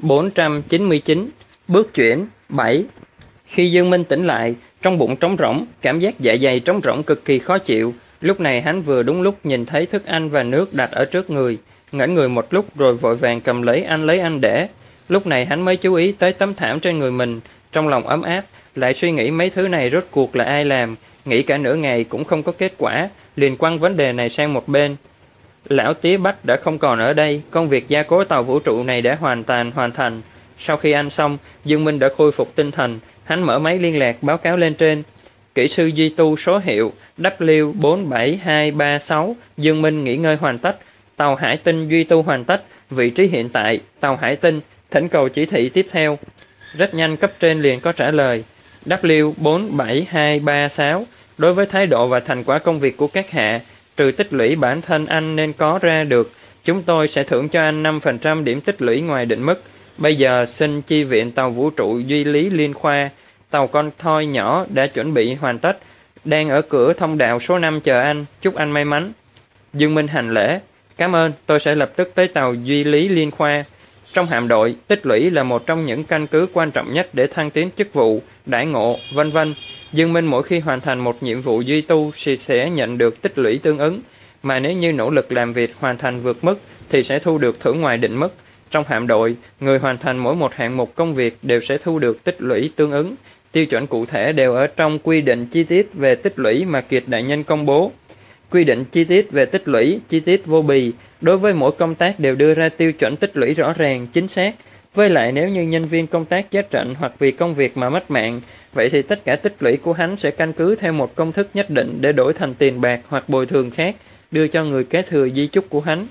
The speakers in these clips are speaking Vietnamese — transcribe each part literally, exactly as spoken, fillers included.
bốn trăm chín mươi chín. Bước chuyển bảy. Khi Dương Minh tỉnh lại, trong bụng trống rỗng, cảm giác dạ dày trống rỗng cực kỳ khó chịu. Lúc này hắn vừa đúng lúc nhìn thấy thức ăn và nước đặt ở trước người, ngẩn người một lúc rồi vội vàng cầm lấy ăn lấy ăn để. Lúc này hắn mới chú ý tới tấm thảm trên người mình, trong lòng ấm áp, lại suy nghĩ mấy thứ này rốt cuộc là ai làm, nghĩ cả nửa ngày cũng không có kết quả, liền quăng vấn đề này sang một bên. Lão Tía Bách đã không còn ở đây, công việc gia cố tàu vũ trụ này đã hoàn toàn hoàn thành. Sau khi ăn xong, Dương Minh đã khôi phục tinh thần, hắn mở máy liên lạc báo cáo lên trên. Kỹ sư duy tu số hiệu W bốn bảy hai ba sáu, Dương Minh nghỉ ngơi hoàn tất, tàu Hải Tinh duy tu hoàn tất, vị trí hiện tại, tàu Hải Tinh, thỉnh cầu chỉ thị tiếp theo. Rất nhanh cấp trên liền có trả lời. W bốn bảy hai ba sáu, đối với thái độ và thành quả công việc của các hạ, trừ tích lũy bản thân anh nên có ra được, chúng tôi sẽ thưởng cho anh năm phần trăm điểm tích lũy ngoài định mức. Bây giờ xin chi viện tàu vũ trụ Duy Lý Liên Khoa, tàu con thoi nhỏ đã chuẩn bị hoàn tất, đang ở cửa thông đạo số năm chờ anh, chúc anh may mắn. Dương Minh hành lễ, cảm ơn, tôi sẽ lập tức tới tàu Duy Lý Liên Khoa. Trong hạm đội, tích lũy là một trong những căn cứ quan trọng nhất để thăng tiến chức vụ, đãi ngộ, vân vân. Dương Minh mỗi khi hoàn thành một nhiệm vụ duy tu thì sẽ nhận được tích lũy tương ứng, mà nếu như nỗ lực làm việc hoàn thành vượt mức thì sẽ thu được thưởng ngoài định mức. Trong hạm đội, người hoàn thành mỗi một hạng mục công việc đều sẽ thu được tích lũy tương ứng. Tiêu chuẩn cụ thể đều ở trong quy định chi tiết về tích lũy mà Kiệt đại nhân công bố. Quy định chi tiết về tích lũy, chi tiết vô bì, đối với mỗi công tác đều đưa ra tiêu chuẩn tích lũy rõ ràng, chính xác. Với lại nếu như nhân viên công tác chết trận hoặc vì công việc mà mất mạng, vậy thì tất cả tích lũy của hắn sẽ căn cứ theo một công thức nhất định để đổi thành tiền bạc hoặc bồi thường khác, đưa cho người kế thừa di chúc của hắn.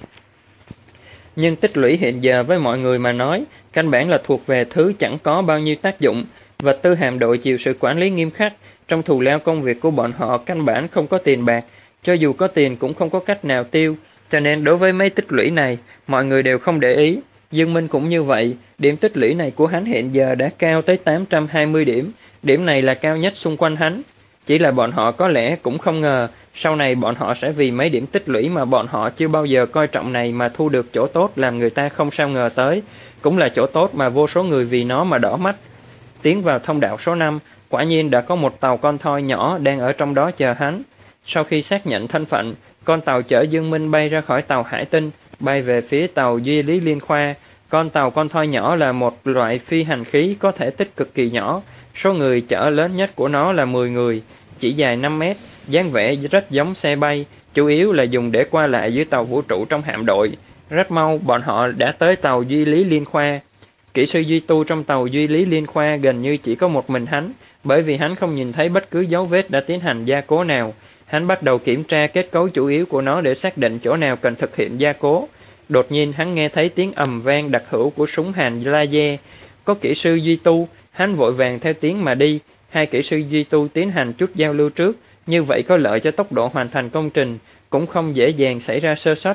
Nhưng tích lũy hiện giờ với mọi người mà nói, căn bản là thuộc về thứ chẳng có bao nhiêu tác dụng. Vật tư hạm đội chịu sự quản lý nghiêm khắc, trong thù lao công việc của bọn họ căn bản không có tiền bạc, cho dù có tiền cũng không có cách nào tiêu, cho nên đối với mấy tích lũy này, mọi người đều không để ý. Dương Minh cũng như vậy, điểm tích lũy này của hắn hiện giờ đã cao tới tám trăm hai mươi điểm, điểm này là cao nhất xung quanh hắn. Chỉ là bọn họ có lẽ cũng không ngờ, sau này bọn họ sẽ vì mấy điểm tích lũy mà bọn họ chưa bao giờ coi trọng này mà thu được chỗ tốt làm người ta không sao ngờ tới, cũng là chỗ tốt mà vô số người vì nó mà đỏ mắt. Tiến vào thông đạo số năm, quả nhiên đã có một tàu con thoi nhỏ đang ở trong đó chờ hắn. Sau khi xác nhận thân phận, con tàu chở Dương Minh bay ra khỏi tàu Hải Tinh, bay về phía tàu Duy Lý Liên Khoa. Con tàu con thoi nhỏ là một loại phi hành khí có thể tích cực kỳ nhỏ, số người chở lớn nhất của nó là mười người, chỉ dài năm mét, dáng vẻ rất giống xe bay, chủ yếu là dùng để qua lại dưới tàu vũ trụ trong hạm đội. Rất mau bọn họ đã tới tàu Duy Lý Liên Khoa. Kỹ sư duy tu trong tàu Duy Lý Liên Khoa gần như chỉ có một mình hắn, bởi vì hắn không nhìn thấy bất cứ dấu vết đã tiến hành gia cố nào. Hắn bắt đầu kiểm tra kết cấu chủ yếu của nó để xác định chỗ nào cần thực hiện gia cố. Đột nhiên hắn nghe thấy tiếng ầm vang đặc hữu của súng hàn laser. Có kỹ sư duy tu, hắn vội vàng theo tiếng mà đi. Hai kỹ sư duy tu tiến hành chút giao lưu trước, như vậy có lợi cho tốc độ hoàn thành công trình, cũng không dễ dàng xảy ra sơ suất.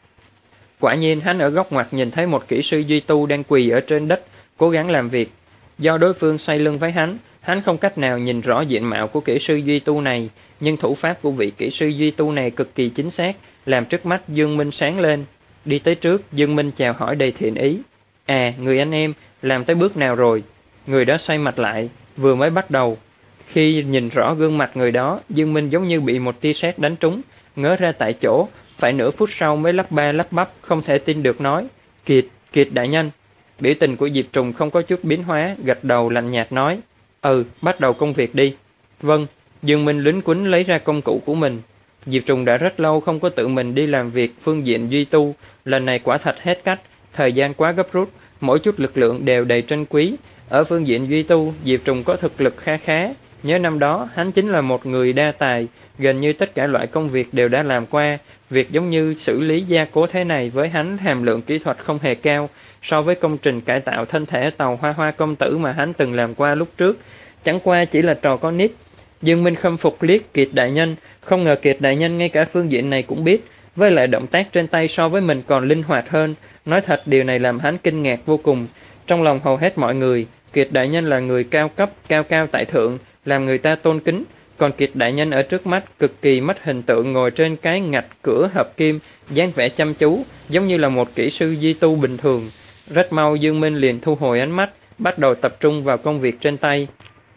Quả nhiên hắn ở góc ngoặt nhìn thấy một kỹ sư duy tu đang quỳ ở trên đất, cố gắng làm việc. Do đối phương xoay lưng với hắn, hắn không cách nào nhìn rõ diện mạo của kỹ sư duy tu này, nhưng thủ pháp của vị kỹ sư duy tu này cực kỳ chính xác, làm trước mắt Dương Minh sáng lên. Đi tới trước, Dương Minh chào hỏi đầy thiện ý. À, người anh em, làm tới bước nào rồi? Người đó xoay mặt lại, vừa mới bắt đầu. Khi nhìn rõ gương mặt người đó, Dương Minh giống như bị một tia sét đánh trúng, ngớ ra tại chỗ, phải nửa phút sau mới lắp ba lắp bắp, không thể tin được nói. Kiệt, Kiệt đại nhân. Biểu tình của Diệp Trùng không có chút biến hóa, gật đầu lạnh nhạt nói. Ừ, bắt đầu công việc đi. Vâng, Dương Minh lính quýnh lấy ra công cụ của mình. Diệp Trùng đã rất lâu không có tự mình đi làm việc phương diện duy tu, lần này quả thật hết cách, thời gian quá gấp rút, mỗi chút lực lượng đều đầy trân quý. Ở phương diện duy tu, Diệp Trùng có thực lực khá khá, nhớ năm đó hắn chính là một người đa tài, gần như tất cả loại công việc đều đã làm qua. Việc giống như xử lý gia cố thế này với hắn hàm lượng kỹ thuật không hề cao, so với công trình cải tạo thân thể tàu Hoa Hoa công tử mà hắn từng làm qua lúc trước, chẳng qua chỉ là trò con nít. Dương Minh khâm phục liếc Kiệt đại nhân, không ngờ Kiệt đại nhân ngay cả phương diện này cũng biết, với lại động tác trên tay so với mình còn linh hoạt hơn. Nói thật điều này làm hắn kinh ngạc vô cùng. Trong lòng hầu hết mọi người, Kiệt đại nhân là người cao cấp, cao cao tại thượng, làm người ta tôn kính. Còn Kiệt đại nhân ở trước mắt cực kỳ mất hình tượng, ngồi trên cái ngạch cửa hợp kim, dáng vẻ chăm chú, giống như là một kỹ sư duy tu bình thường. Rất mau Dương Minh liền thu hồi ánh mắt, bắt đầu tập trung vào công việc trên tay.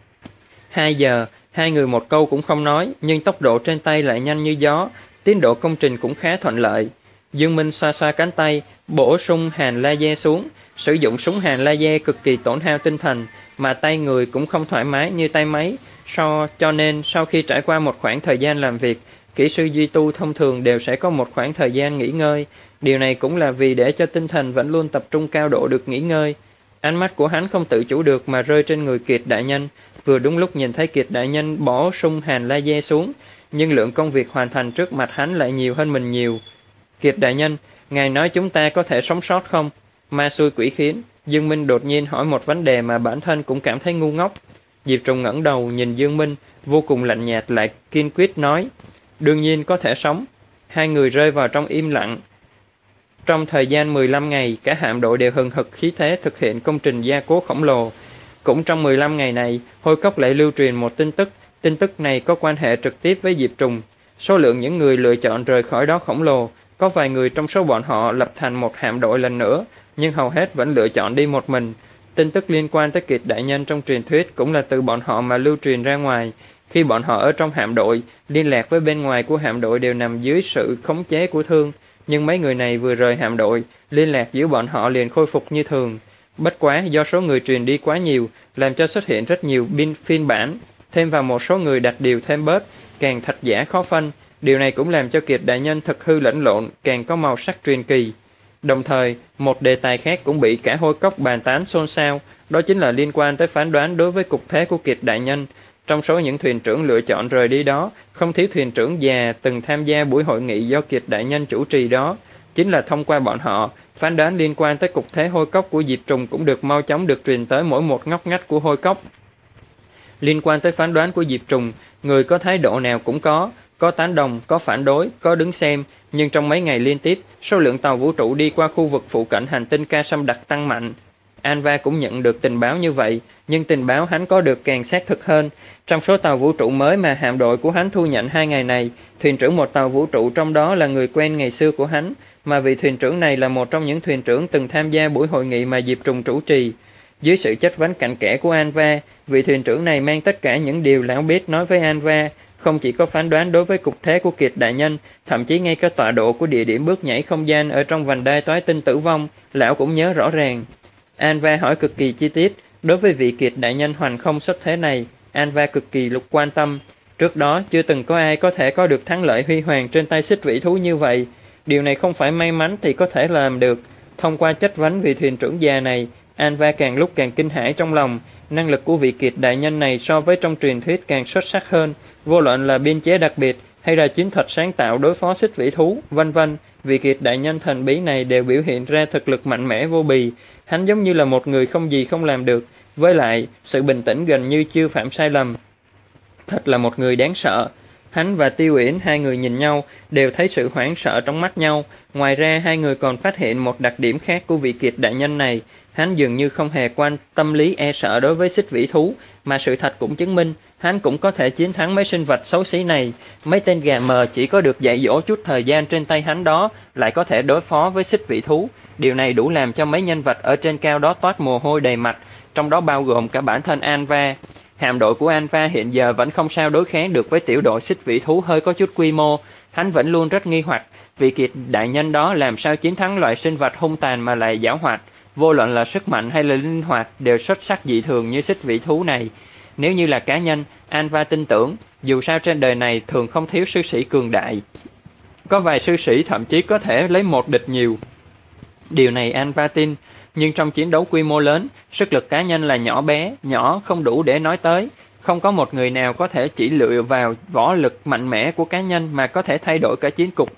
Hai giờ, hai người một câu cũng không nói, nhưng tốc độ trên tay lại nhanh như gió, tiến độ công trình cũng khá thuận lợi. Dương Minh xoa xoa cánh tay, bổ sung hàn laser xuống, sử dụng súng hàn laser cực kỳ tổn hao tinh thần, mà tay người cũng không thoải mái như tay máy, so cho nên sau khi trải qua một khoảng thời gian làm việc, kỹ sư duy tu thông thường đều sẽ có một khoảng thời gian nghỉ ngơi. Điều này cũng là vì để cho tinh thần vẫn luôn tập trung cao độ được nghỉ ngơi. Ánh mắt của hắn không tự chủ được mà rơi trên người Kiệt đại nhân, vừa đúng lúc nhìn thấy Kiệt đại nhân bỏ sung hàn laser xuống, nhưng lượng công việc hoàn thành trước mặt hắn lại nhiều hơn mình nhiều. Kiệt đại nhân, ngài nói chúng ta có thể sống sót không? Ma xui quỷ khiến, Dương Minh đột nhiên hỏi một vấn đề mà bản thân cũng cảm thấy ngu ngốc. Diệp Trùng ngẩng đầu nhìn Dương Minh, vô cùng lạnh nhạt lại kiên quyết nói, đương nhiên có thể sống. Hai người rơi vào trong im lặng. Trong thời gian mười lăm ngày, cả hạm đội đều hừng hực khí thế thực hiện công trình gia cố khổng lồ. Cũng trong mười lăm ngày này, Hôi Cốc lại lưu truyền một tin tức, tin tức này có quan hệ trực tiếp với Diệp Trùng. Số lượng những người lựa chọn rời khỏi đó khổng lồ, có vài người trong số bọn họ lập thành một hạm đội lần nữa, nhưng hầu hết vẫn lựa chọn đi một mình. Tin tức liên quan tới Kiệt đại nhân trong truyền thuyết cũng là từ bọn họ mà lưu truyền ra ngoài. Khi bọn họ ở trong hạm đội, liên lạc với bên ngoài của hạm đội đều nằm dưới sự khống chế của Thương, nhưng mấy người này vừa rời hạm đội, liên lạc giữa bọn họ liền khôi phục như thường. Bất quá do số người truyền đi quá nhiều, làm cho xuất hiện rất nhiều bin phiên bản, thêm vào một số người đặt điều thêm bớt, càng thật giả khó phân. Điều này cũng làm cho Kiệt đại nhân thực hư lẫn lộn, càng có màu sắc truyền kỳ. Đồng thời, một đề tài khác cũng bị cả Hôi Cốc bàn tán xôn xao, đó chính là liên quan tới phán đoán đối với cục thế của Kiệt đại nhân. Trong số những thuyền trưởng lựa chọn rời đi đó, không thiếu thuyền trưởng già từng tham gia buổi hội nghị do Kiệt đại nhân chủ trì đó. Chính là thông qua bọn họ, phán đoán liên quan tới cục thế Hôi Cốc của Diệp Trùng cũng được mau chóng được truyền tới mỗi một ngóc ngách của Hôi Cốc. Liên quan tới phán đoán của Diệp Trùng, người có thái độ nào cũng có, có tán đồng, có phản đối, có đứng xem, nhưng trong mấy ngày liên tiếp, số lượng tàu vũ trụ đi qua khu vực phụ cận hành tinh Ca Sâm Đặc tăng mạnh. Anva cũng nhận được tình báo như vậy, nhưng tình báo hắn có được càng xác thực hơn. Trong số tàu vũ trụ mới mà hạm đội của hắn thu nhận hai ngày này, thuyền trưởng một tàu vũ trụ trong đó là người quen ngày xưa của hắn, mà vị thuyền trưởng này là một trong những thuyền trưởng từng tham gia buổi hội nghị mà Diệp Trùng chủ trì. Dưới sự chất vấn cặn kẽ của Anva, vị thuyền trưởng này mang tất cả những điều lão biết nói với Anva, không chỉ có phán đoán đối với cục thế của Kiệt đại nhân, thậm chí ngay cả tọa độ của địa điểm bước nhảy không gian ở trong vành đai toái tinh tử vong, lão cũng nhớ rõ ràng. Anva hỏi cực kỳ chi tiết, đối với vị Kiệt đại nhân hoành không xuất thế này, Anva cực kỳ lục quan tâm. Trước đó chưa từng có ai có thể có được thắng lợi huy hoàng trên tay xích vĩ thú như vậy. Điều này không phải may mắn thì có thể làm được. Thông qua chất vấn vị thuyền trưởng già này, Anva càng lúc càng kinh hãi trong lòng. Năng lực của vị Kiệt đại nhân này so với trong truyền thuyết càng xuất sắc hơn, vô luận là biên chế đặc biệt hay là chiến thuật sáng tạo đối phó xích vĩ thú, vân vân. Vị Kiệt đại nhân thần bí này đều biểu hiện ra thực lực mạnh mẽ vô bì. Hắn giống như là một người không gì không làm được, với lại sự bình tĩnh gần như chưa phạm sai lầm. Thật là một người đáng sợ. Hắn và Tiêu Uyển hai người nhìn nhau, đều thấy sự hoảng sợ trong mắt nhau. Ngoài ra hai người còn phát hiện một đặc điểm khác của vị Kiệt đại nhân này. Hắn dường như không hề quan tâm lý e sợ đối với xích vĩ thú, mà sự thật cũng chứng minh, hắn cũng có thể chiến thắng mấy sinh vật xấu xí này. Mấy tên gà mờ chỉ có được dạy dỗ chút thời gian trên tay hắn đó, lại có thể đối phó với xích vĩ thú. Điều này đủ làm cho mấy nhân vật ở trên cao đó toát mồ hôi đầy mặt, trong đó bao gồm cả bản thân Anva. Hạm đội của Anva hiện giờ vẫn không sao đối kháng được với tiểu đội xích vĩ thú hơi có chút quy mô. Hắn vẫn luôn rất nghi hoặc, vị Kiệt đại nhân đó làm sao chiến thắng loại sinh vật hung tàn mà lại giảo hoạt, vô luận là sức mạnh hay là linh hoạt đều xuất sắc dị thường như xích vĩ thú này. Nếu như là cá nhân, Anva tin tưởng, dù sao trên đời này thường không thiếu sư sĩ cường đại. Có vài sư sĩ thậm chí có thể lấy một địch nhiều. Điều này Anva tin, nhưng trong chiến đấu quy mô lớn, sức lực cá nhân là nhỏ bé, nhỏ không đủ để nói tới. Không có một người nào có thể chỉ lựa vào võ lực mạnh mẽ của cá nhân mà có thể thay đổi cả chiến cục.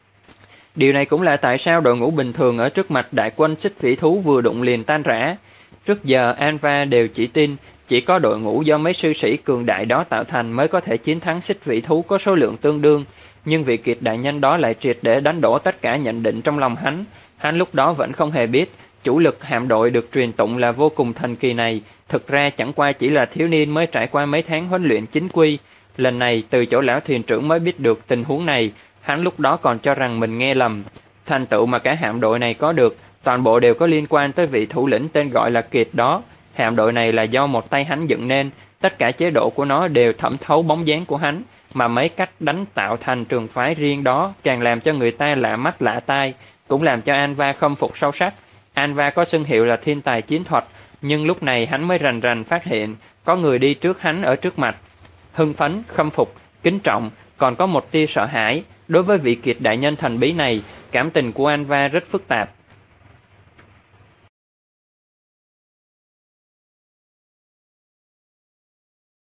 Điều này cũng là tại sao đội ngũ bình thường ở trước mặt đại quân xích vĩ thú vừa đụng liền tan rã. Trước giờ Anva đều chỉ tin, chỉ có đội ngũ do mấy sư sĩ cường đại đó tạo thành mới có thể chiến thắng xích vĩ thú có số lượng tương đương. Nhưng vị Kiệt đại nhân đó lại triệt để đánh đổ tất cả nhận định trong lòng hắn. Hắn lúc đó vẫn không hề biết, chủ lực hạm đội được truyền tụng là vô cùng thần kỳ này, thực ra chẳng qua chỉ là thiếu niên mới trải qua mấy tháng huấn luyện chính quy. Lần này từ chỗ lão thuyền trưởng mới biết được tình huống này, hắn lúc đó còn cho rằng mình nghe lầm. Thành tựu mà cả hạm đội này có được, toàn bộ đều có liên quan tới vị thủ lĩnh tên gọi là Kiệt đó. Hạm đội này là do một tay hắn dựng nên, tất cả chế độ của nó đều thẩm thấu bóng dáng của hắn, mà mấy cách đánh tạo thành trường phái riêng đó càng làm cho người ta lạ mắt lạ tai, cũng làm cho Anva khâm phục sâu sắc. Anva có xưng hiệu là thiên tài chiến thuật, nhưng lúc này hắn mới rành rành phát hiện có người đi trước hắn ở trước mặt. Hưng phấn, khâm phục, kính trọng, còn có một tia sợ hãi. Đối với vị Kiệt đại nhân thần bí này, cảm tình của Anva rất phức tạp.